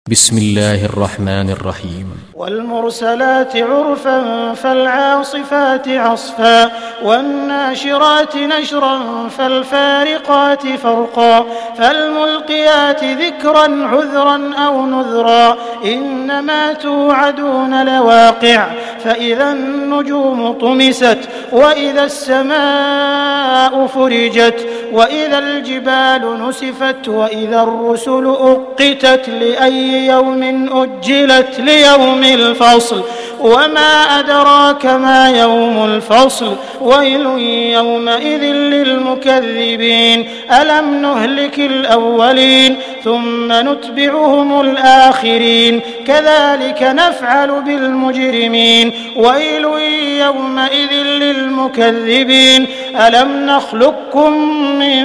بسم الله الرحمن الرحيم. والمرسلات عرفا فالعاصفات عصفا والناشرات نشرا فالفارقات فرقا فالملقيات ذكرا عذرا أو نذرا إنما توعدون لواقع فإذا النجوم طمست وإذا السماء فرجت وإذا الجبال نسفت وإذا الرسل أقتت لأي يوم أجلت ليوم الفصل وما أدراك ما يوم الفصل ويل يومئذ للمكذبين ألم نهلك الأولين ثم نتبعهم الآخرين كذلك نفعل بالمجرمين ويل يومئذ للمكذبين ألم نخلقكم من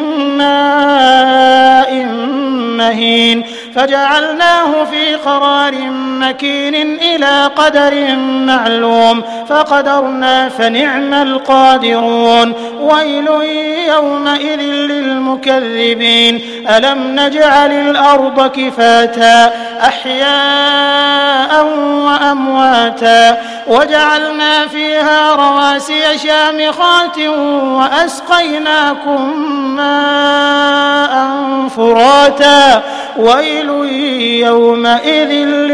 ماء مهين فجعلناه في قرار مكين إلى قدر معلوم فقدرنا فنعم القادرون ويل يومئذ للمكذبين ألم نجعل الأرض كفاتا أحياء وأمواتا وجعلنا فيها رواسي شامخات وأسقيناكم ماء فراتا ويل يومئذ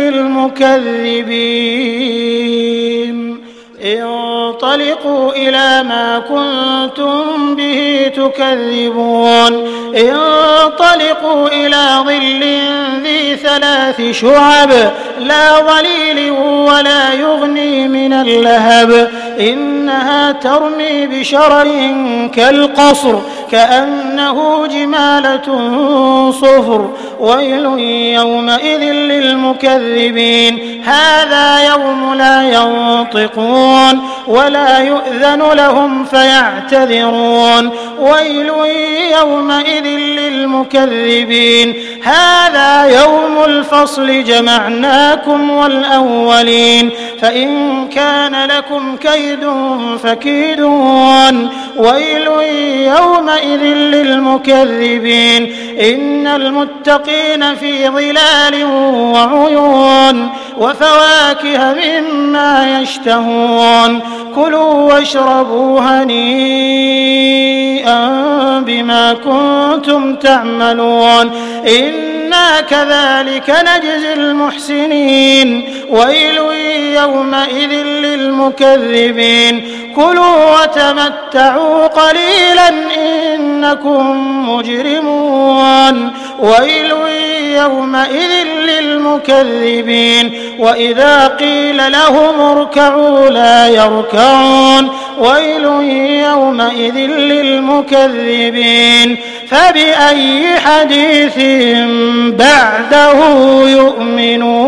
للمكذبين انطلقوا إلى ما كنتم به تكذبون انطلقوا إلى ظل ذي 3 شعب لا ظليل ولا يغني من اللهب إنها ترمي بشرر كالقصر كأنه جمالة صفر ويل يومئذ للمكذبين هذا يوم لا ينطقون ولا يؤذن لهم فيعتذرون ويل يومئذ للمكذبين هذا يوم الفصل جمعناكم والأولين فإن كان لكم كيد فكيدون ويل يومئذ للمكذبين إن المتقين في ظلال وعيون وفواكه مما يشتهون كلوا واشربوا هنيئا بما كنتم تعملون إنا كذلك نجزي المحسنين ويل يومئذ للمكذبين كلوا وتمتعوا قليلا إنكم مجرمون ويل يومئذ للمكذبين وإذا قيل لهم اركعوا لا يركعون ويل يومئذ للمكذبين فبأي حديث بعده يؤمنون